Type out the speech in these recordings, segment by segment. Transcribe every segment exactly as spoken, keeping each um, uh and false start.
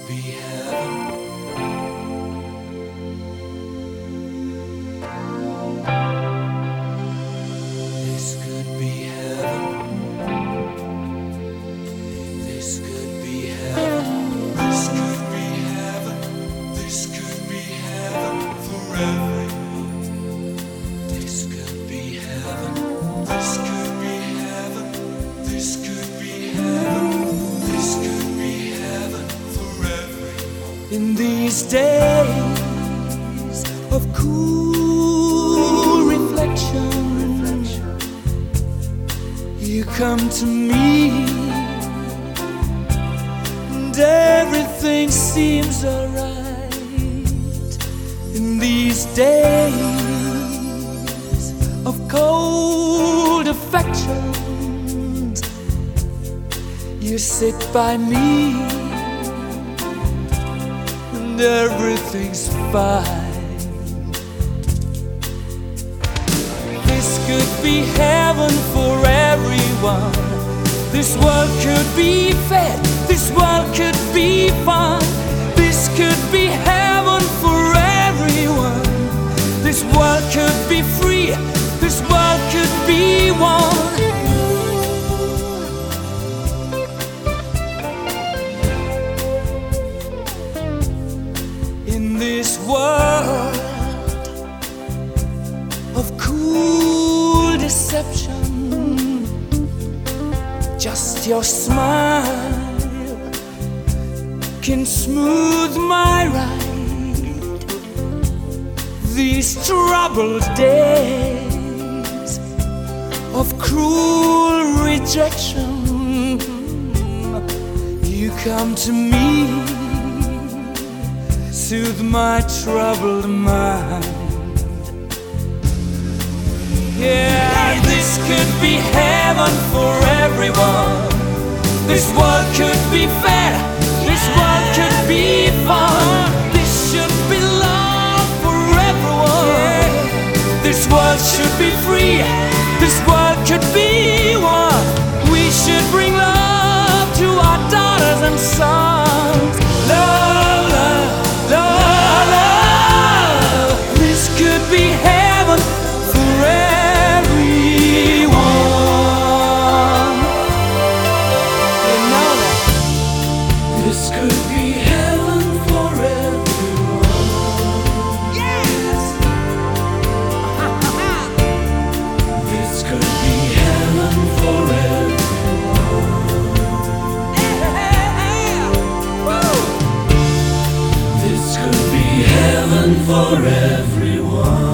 be heaven. This could be heaven. This could be heaven. This could be heaven. This could be heaven for everyone. This could be heaven. This could be heaven. This could be heaven. This could be heaven for everyone. In these days of cool reflection, you come to me, and everything seems alright. In these days of cold affections, you sit by me, and everything's fine. This could be heaven for everyone. This world could be fair. This world could be fun. This could be heaven for everyone. This world could be free. This world could be one. In this world of cool deception, just your smile can smooth my ride. These troubled days of cruel rejection, you come to me, soothe my troubled mind. Yeah, this could be heaven for everyone. This world could be fair. This world could be fun. This should be love for everyone. This world should be free. This world could be one. We should bring love to our daughters and sons. Love, love, love, love. This could be heaven for everyone. You know that. This could be heaven for everyone. Yes. This could be heaven for everyone. Yeah. Woo. This could be heaven for everyone.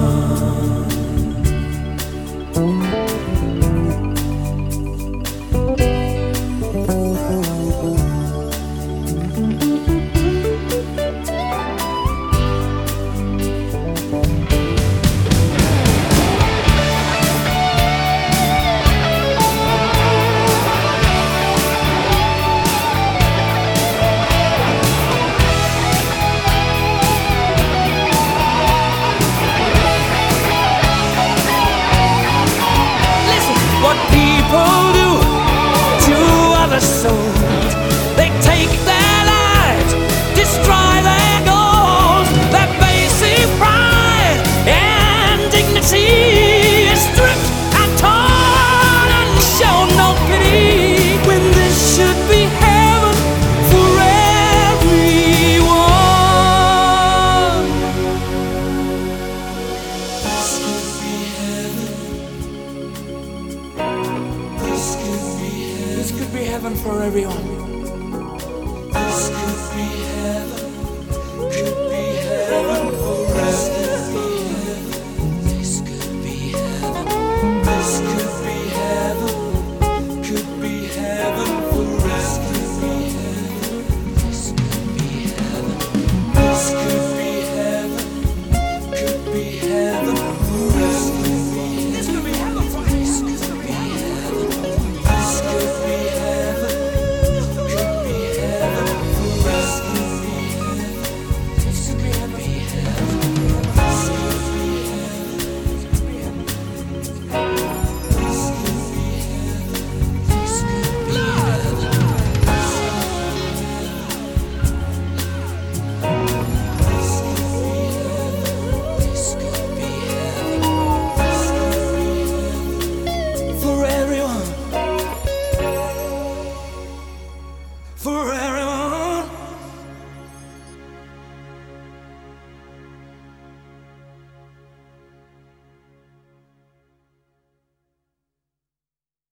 Souls. They take their lives, destroy their goals. Their basic pride and dignity is stripped and torn and show no pity, when this should be heaven for everyone. This could be heaven. This could be heaven. This could be heaven for everyone.